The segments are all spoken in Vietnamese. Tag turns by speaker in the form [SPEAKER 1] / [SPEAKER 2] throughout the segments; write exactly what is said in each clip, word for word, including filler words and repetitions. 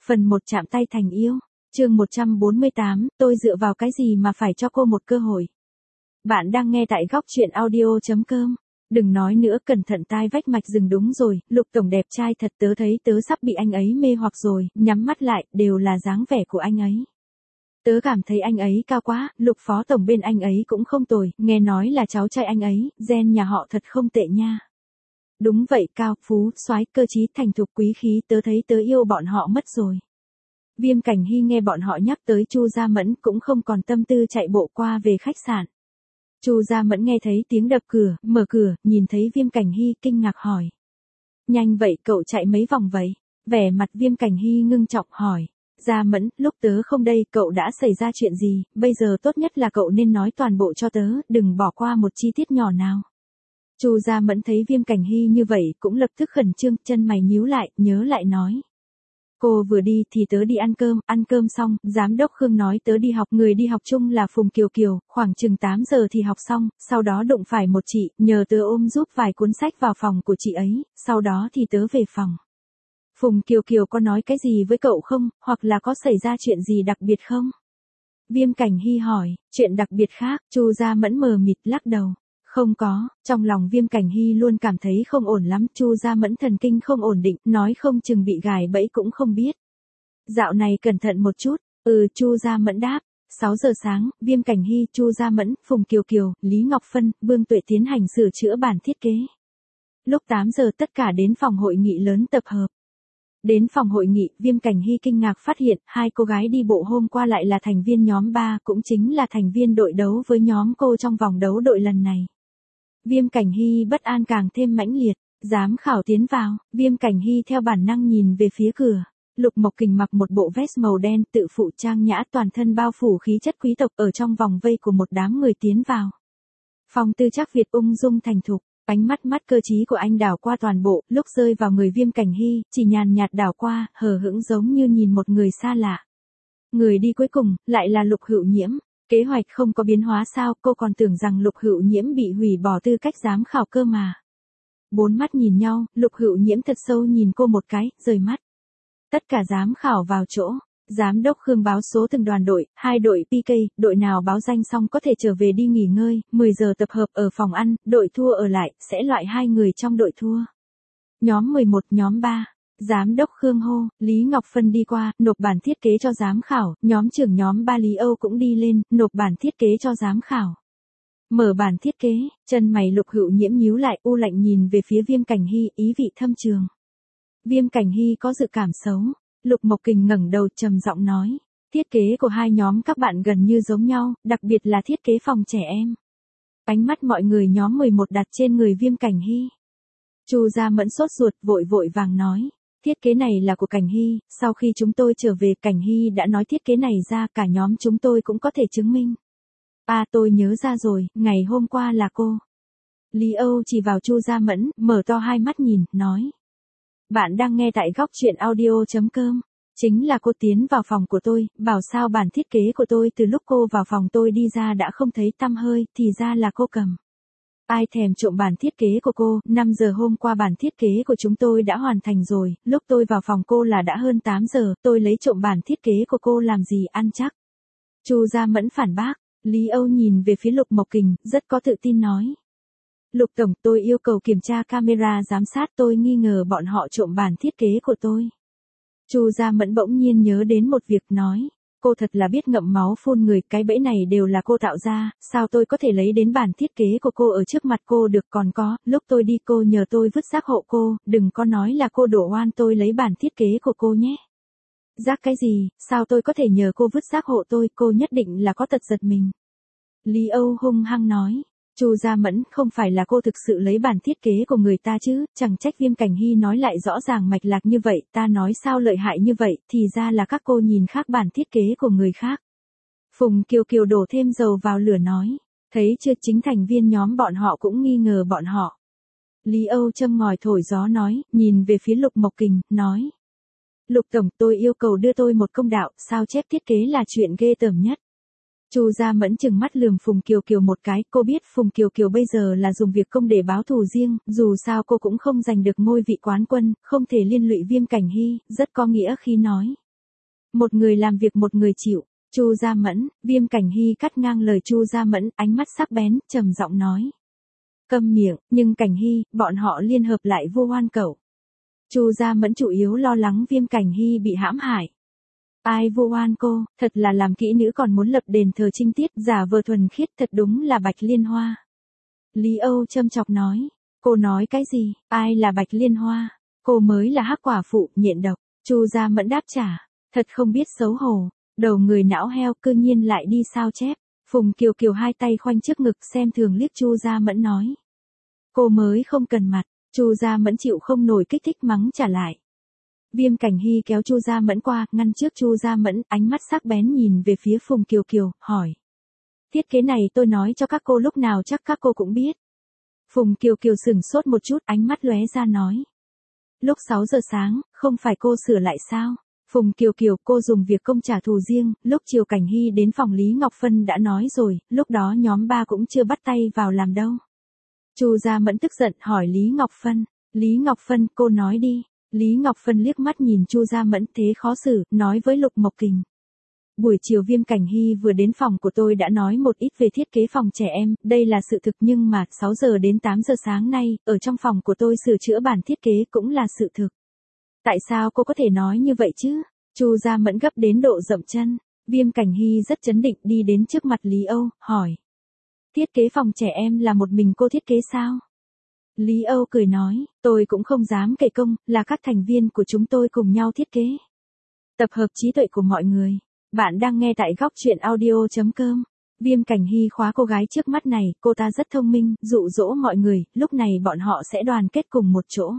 [SPEAKER 1] Phần một chạm tay thành yêu. Chương một trăm bốn mươi tám, tôi dựa vào cái gì mà phải cho cô một cơ hội. Bạn đang nghe tại góc truyện audio chấm com. Đừng nói nữa, cẩn thận tai vách mạch rừng. Đúng rồi, Lục tổng đẹp trai thật, tớ thấy tớ sắp bị anh ấy mê hoặc rồi, nhắm mắt lại, đều là dáng vẻ của anh ấy. Tớ cảm thấy anh ấy cao quá, Lục phó tổng bên anh ấy cũng không tồi, nghe nói là cháu trai anh ấy, gen nhà họ thật không tệ nha. Đúng vậy, cao, phú, soái, cơ trí, thành thục, quý khí, tớ thấy tớ yêu bọn họ mất rồi. Viêm Cảnh Hy nghe bọn họ nhắc tới Chu Gia Mẫn cũng không còn tâm tư chạy bộ qua về khách sạn. Chu Gia Mẫn nghe thấy tiếng đập cửa, mở cửa, nhìn thấy Viêm Cảnh Hy, kinh ngạc hỏi. Nhanh vậy, cậu chạy mấy vòng vậy? Vẻ mặt Viêm Cảnh Hy ngưng trọng hỏi. Gia Mẫn, lúc tớ không đây, cậu đã xảy ra chuyện gì, bây giờ tốt nhất là cậu nên nói toàn bộ cho tớ, đừng bỏ qua một chi tiết nhỏ nào. Chu Gia Mẫn thấy Viêm Cảnh Hy như vậy, cũng lập tức khẩn trương, chân mày nhíu lại, nhớ lại nói. Cô vừa đi thì tớ đi ăn cơm, ăn cơm xong, giám đốc Khương nói tớ đi học, người đi học chung là Phùng Kiều Kiều, khoảng chừng tám giờ thì học xong, sau đó đụng phải một chị, nhờ tớ ôm giúp vài cuốn sách vào phòng của chị ấy, sau đó thì tớ về phòng. Phùng Kiều Kiều có nói cái gì với cậu không, hoặc là có xảy ra chuyện gì đặc biệt không? Viêm Cảnh Hy hỏi, chuyện đặc biệt khác, Chu Gia Mẫn mờ mịt lắc đầu. Không có, trong lòng Viêm Cảnh Hy luôn cảm thấy không ổn lắm, Chu Gia Mẫn thần kinh không ổn định, nói không chừng bị gài bẫy cũng không biết. Dạo này cẩn thận một chút, ừ, Chu Gia Mẫn đáp. sáu giờ sáng, Viêm Cảnh Hy, Chu Gia Mẫn, Phùng Kiều Kiều, Lý Ngọc Phân, Vương Tuệ tiến hành sửa chữa bản thiết kế. Lúc tám giờ tất cả đến phòng hội nghị lớn tập hợp. Đến phòng hội nghị, Viêm Cảnh Hy kinh ngạc phát hiện, hai cô gái đi bộ hôm qua lại là thành viên nhóm ba, cũng chính là thành viên đội đấu với nhóm cô trong vòng đấu đội lần này. Viêm Cảnh Hy bất an càng thêm mãnh liệt, giám khảo tiến vào, Viêm Cảnh Hy theo bản năng nhìn về phía cửa. Lục Mộc Kình mặc một bộ vest màu đen, tự phụ trang nhã, toàn thân bao phủ khí chất quý tộc, ở trong vòng vây của một đám người tiến vào. Phong Tư Trác Việt ung dung thành thục, ánh mắt mắt cơ trí của anh đảo qua toàn bộ, lúc rơi vào người Viêm Cảnh Hy, chỉ nhàn nhạt đảo qua, hờ hững giống như nhìn một người xa lạ. Người đi cuối cùng, lại là Lục Hữu Nhiễm. Kế hoạch không có biến hóa sao, cô còn tưởng rằng Lục Hữu Nhiễm bị hủy bỏ tư cách giám khảo cơ mà. Bốn mắt nhìn nhau, Lục Hữu Nhiễm thật sâu nhìn cô một cái, rời mắt. Tất cả giám khảo vào chỗ, giám đốc Khương báo số từng đoàn đội, hai đội pê ca, đội nào báo danh xong có thể trở về đi nghỉ ngơi, mười giờ tập hợp ở phòng ăn, đội thua ở lại, sẽ loại hai người trong đội thua. Nhóm mười một, nhóm ba. Giám đốc Khương hô, Lý Ngọc Phân đi qua, nộp bản thiết kế cho giám khảo, nhóm trưởng nhóm ba Lý Âu cũng đi lên, nộp bản thiết kế cho giám khảo. Mở bản thiết kế, chân mày Lục Hữu Nhiễm nhíu lại, u lạnh nhìn về phía Viêm Cảnh Hy, ý vị thâm trường. Viêm Cảnh Hy có dự cảm xấu, Lục Mộc Kình ngẩng đầu trầm giọng nói, thiết kế của hai nhóm các bạn gần như giống nhau, đặc biệt là thiết kế phòng trẻ em. Ánh mắt mọi người nhóm mười một đặt trên người Viêm Cảnh Hy. Chu Gia Mẫn sốt ruột, vội vội vàng nói. Thiết kế này là của Cảnh Hy, sau khi chúng tôi trở về Cảnh Hy đã nói thiết kế này ra, cả nhóm chúng tôi cũng có thể chứng minh. À, tôi nhớ ra rồi, ngày hôm qua là cô. Lý Âu chỉ vào Chu Gia Mẫn, mở to hai mắt nhìn, nói. Bạn đang nghe tại góc truyện audio chấm com. Chính là cô tiến vào phòng của tôi, bảo sao bản thiết kế của tôi từ lúc cô vào phòng tôi đi ra đã không thấy tăm hơi, thì ra là cô cầm. Ai thèm trộm bản thiết kế của cô, năm giờ hôm qua bản thiết kế của chúng tôi đã hoàn thành rồi, lúc tôi vào phòng cô là đã hơn tám giờ, tôi lấy trộm bản thiết kế của cô làm gì ăn chắc. Chu Gia Mẫn phản bác, Lý Âu nhìn về phía Lục Mộc Kình, rất có tự tin nói. Lục Tổng, tôi yêu cầu kiểm tra camera giám sát, tôi nghi ngờ bọn họ trộm bản thiết kế của tôi. Chu Gia Mẫn bỗng nhiên nhớ đến một việc nói. Cô thật là biết ngậm máu phun người, cái bẫy này đều là cô tạo ra, sao tôi có thể lấy đến bản thiết kế của cô ở trước mặt cô được, còn có, lúc tôi đi cô nhờ tôi vứt rác hộ cô, đừng có nói là cô đổ oan tôi lấy bản thiết kế của cô nhé. Rác cái gì, sao tôi có thể nhờ cô vứt rác hộ tôi, cô nhất định là có tật giật mình. Lý Âu hung hăng nói. Chu Gia Mẫn, không phải là cô thực sự lấy bản thiết kế của người ta chứ, chẳng trách Viêm Cảnh Hy nói lại rõ ràng mạch lạc như vậy, ta nói sao lợi hại như vậy, thì ra là các cô nhìn khác bản thiết kế của người khác. Phùng Kiều Kiều đổ thêm dầu vào lửa nói, thấy chưa, chính thành viên nhóm bọn họ cũng nghi ngờ bọn họ. Lý Âu châm ngòi thổi gió nói, nhìn về phía Lục Mộc Kình, nói. Lục Tổng, tôi yêu cầu đưa tôi một công đạo, sao chép thiết kế là chuyện ghê tởm nhất. Chu Gia Mẫn chừng mắt lườm Phùng Kiều Kiều một cái, cô biết Phùng Kiều Kiều bây giờ là dùng việc công để báo thù riêng, dù sao cô cũng không giành được ngôi vị quán quân, không thể liên lụy Viêm Cảnh Hy, rất có nghĩa khi nói. Một người làm việc một người chịu. Chu Gia Mẫn, Viêm Cảnh Hy cắt ngang lời Chu Gia Mẫn, ánh mắt sắc bén, trầm giọng nói. Câm miệng, nhưng Cảnh Hy, bọn họ liên hợp lại vu oan cậu. Chu Gia Mẫn chủ yếu lo lắng Viêm Cảnh Hy bị hãm hại. Ai vu oan cô, thật là làm kỹ nữ còn muốn lập đền thờ trinh tiết, giả vờ thuần khiết, thật đúng là Bạch Liên Hoa. Lý Âu châm chọc nói. Cô nói cái gì, ai là Bạch Liên Hoa? Cô mới là hắc quả phụ, nhện độc. Chu Gia Mẫn đáp trả. Thật không biết xấu hổ. Đầu người não heo, cư nhiên lại đi sao chép. Phùng Kiều Kiều hai tay khoanh trước ngực xem thường liếc Chu Gia Mẫn nói. Cô mới không cần mặt. Chu Gia Mẫn chịu không nổi kích thích mắng trả lại. Viêm Cảnh Hy kéo Chu Gia Mẫn qua, ngăn trước Chu Gia Mẫn, ánh mắt sắc bén nhìn về phía Phùng Kiều Kiều, hỏi. Thiết kế này tôi nói cho các cô lúc nào chắc các cô cũng biết. Phùng Kiều Kiều sửng sốt một chút, ánh mắt lóe ra nói. Lúc sáu giờ sáng, không phải cô sửa lại sao? Phùng Kiều Kiều, cô dùng việc công trả thù riêng, lúc chiều Cảnh Hy đến phòng Lý Ngọc Phân đã nói rồi, lúc đó nhóm ba cũng chưa bắt tay vào làm đâu. Chu Gia Mẫn tức giận hỏi Lý Ngọc Phân. Lý Ngọc Phân, cô nói đi. Lý Ngọc Phân liếc mắt nhìn Chu Gia Mẫn thế khó xử, nói với Lục Mộc Kình. Buổi chiều Viêm Cảnh Hy vừa đến phòng của tôi đã nói một ít về thiết kế phòng trẻ em, đây là sự thực nhưng mà sáu giờ đến tám giờ sáng nay, ở trong phòng của tôi sửa chữa bản thiết kế cũng là sự thực. Tại sao cô có thể nói như vậy chứ? Chu Gia Mẫn gấp đến độ dậm chân. Viêm Cảnh Hy rất chấn định đi đến trước mặt Lý Âu, hỏi. Thiết kế phòng trẻ em là một mình cô thiết kế sao? Lý Âu cười nói, tôi cũng không dám kể công, là các thành viên của chúng tôi cùng nhau thiết kế. Tập hợp trí tuệ của mọi người. Bạn đang nghe tại góc truyện audio chấm com. Viêm Cảnh Hy khóa cô gái trước mắt này, cô ta rất thông minh, dụ dỗ mọi người, lúc này bọn họ sẽ đoàn kết cùng một chỗ.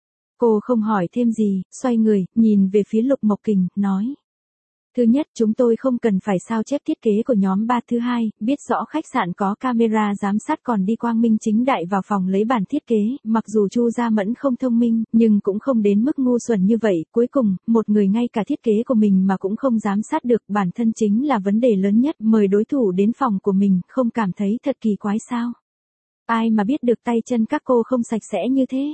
[SPEAKER 1] Cô không hỏi thêm gì, xoay người, nhìn về phía Lục Mộc Kình, nói. Thứ nhất, chúng tôi không cần phải sao chép thiết kế của nhóm ba. Thứ hai, biết rõ khách sạn có camera giám sát còn đi quang minh chính đại vào phòng lấy bản thiết kế, mặc dù Chu Gia Mẫn không thông minh, nhưng cũng không đến mức ngu xuẩn như vậy. Cuối cùng, một người ngay cả thiết kế của mình mà cũng không giám sát được, bản thân chính là vấn đề lớn nhất, mời đối thủ đến phòng của mình, không cảm thấy thật kỳ quái sao? Ai mà biết được tay chân các cô không sạch sẽ như thế?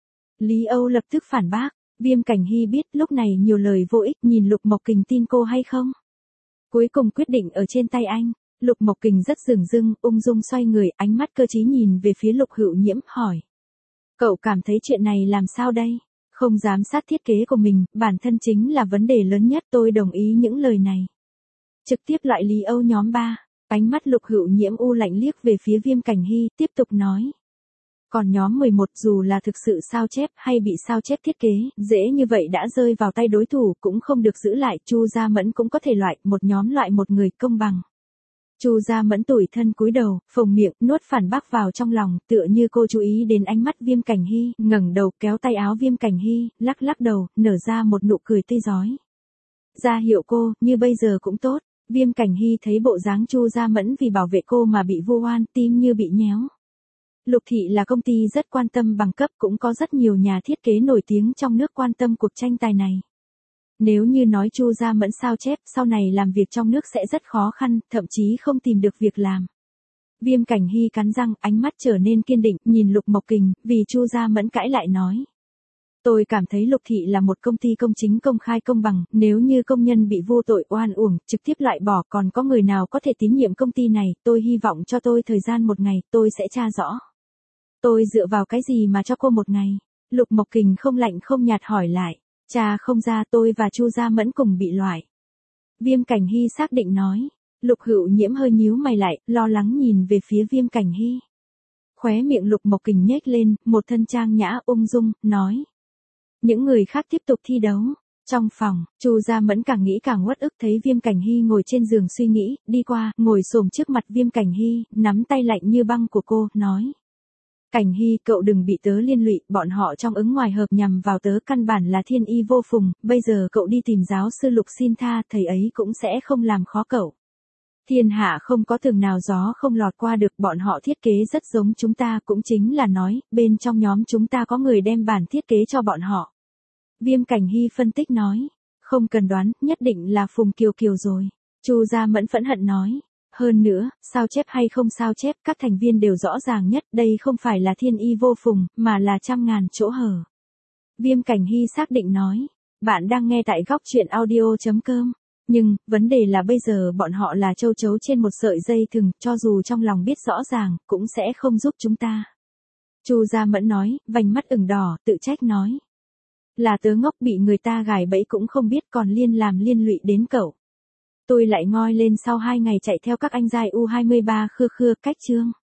[SPEAKER 1] Lý Âu lập tức phản bác. Viêm Cảnh Hy biết lúc này nhiều lời vô ích, nhìn Lục Mộc Kình tin cô hay không. Cuối cùng quyết định ở trên tay anh. Lục Mộc Kình rất dửng dưng, ung dung xoay người, ánh mắt cơ trí nhìn về phía Lục Hữu Nhiễm, hỏi. Cậu cảm thấy chuyện này làm sao đây? Không giám sát thiết kế của mình, bản thân chính là vấn đề lớn nhất, tôi đồng ý những lời này. Trực tiếp loại Lý Âu nhóm ba, ánh mắt Lục Hữu Nhiễm u lạnh liếc về phía Viêm Cảnh Hy, tiếp tục nói. Còn nhóm mười một dù là thực sự sao chép hay bị sao chép thiết kế, dễ như vậy đã rơi vào tay đối thủ cũng không được giữ lại, Chu Gia Mẫn cũng có thể loại, một nhóm loại một người công bằng. Chu Gia Mẫn tủi thân cúi đầu, phồng miệng, nuốt phản bác vào trong lòng, tựa như cô chú ý đến ánh mắt Viêm Cảnh Hy, ngẩng đầu kéo tay áo Viêm Cảnh Hy, lắc lắc đầu, nở ra một nụ cười tươi rói. Ra hiệu cô, như bây giờ cũng tốt. Viêm Cảnh Hy thấy bộ dáng Chu Gia Mẫn vì bảo vệ cô mà bị vu oan, tim như bị nhéo. Lục Thị là công ty rất quan tâm bằng cấp, cũng có rất nhiều nhà thiết kế nổi tiếng trong nước quan tâm cuộc tranh tài này. Nếu như nói Chu Gia Mẫn sao chép, sau này làm việc trong nước sẽ rất khó khăn, thậm chí không tìm được việc làm. Viêm Cảnh Hy cắn răng, ánh mắt trở nên kiên định, nhìn Lục Mộc Kình, vì Chu Gia Mẫn cãi lại nói. Tôi cảm thấy Lục Thị là một công ty công chính công khai công bằng, nếu như công nhân bị vô tội oan uổng, trực tiếp loại bỏ, còn có người nào có thể tín nhiệm công ty này, tôi hy vọng cho tôi thời gian một ngày, tôi sẽ tra rõ. Tôi dựa vào cái gì mà cho cô một ngày? Lục Mộc Kình không lạnh không nhạt hỏi lại. Cha không ra, tôi và Chu Gia Mẫn cùng bị loại. Viêm Cảnh Hy xác định nói. Lục Hữu Nhiễm hơi nhíu mày lại, lo lắng nhìn về phía Viêm Cảnh Hy. Khóe miệng Lục Mộc Kình nhếch lên, một thân trang nhã ung dung, nói. Những người khác tiếp tục thi đấu. Trong phòng, Chu Gia Mẫn càng nghĩ càng uất ức, thấy Viêm Cảnh Hy ngồi trên giường suy nghĩ, đi qua, ngồi xổm trước mặt Viêm Cảnh Hy, nắm tay lạnh như băng của cô, nói. Cảnh Hy, cậu đừng bị tớ liên lụy, bọn họ trong ứng ngoài hợp nhằm vào tớ căn bản là thiên y vô phùng, bây giờ cậu đi tìm giáo sư Lục xin tha, thầy ấy cũng sẽ không làm khó cậu. Thiên hạ không có tường nào gió không lọt qua được, bọn họ thiết kế rất giống chúng ta, cũng chính là nói, bên trong nhóm chúng ta có người đem bản thiết kế cho bọn họ. Viêm Cảnh Hy phân tích nói, không cần đoán, nhất định là Phùng Kiều Kiều rồi. Chu Gia Mẫn phẫn hận nói. Hơn nữa, sao chép hay không sao chép, các thành viên đều rõ ràng nhất, đây không phải là thiên y vô phùng, mà là trăm ngàn chỗ hở. Viêm Cảnh Hy xác định nói, Bạn đang nghe tại góc chuyện audio chấm com. Nhưng, vấn đề là bây giờ bọn họ là châu chấu trên một sợi dây thừng, cho dù trong lòng biết rõ ràng, cũng sẽ không giúp chúng ta. Chu Gia Mẫn nói, vành mắt ửng đỏ, tự trách nói. Là tớ ngốc bị người ta gài bẫy cũng không biết còn liên làm liên lụy đến cậu. Tôi lại ngoi lên sau hai ngày chạy theo các anh giai u hai mươi ba khưa khưa cách chương.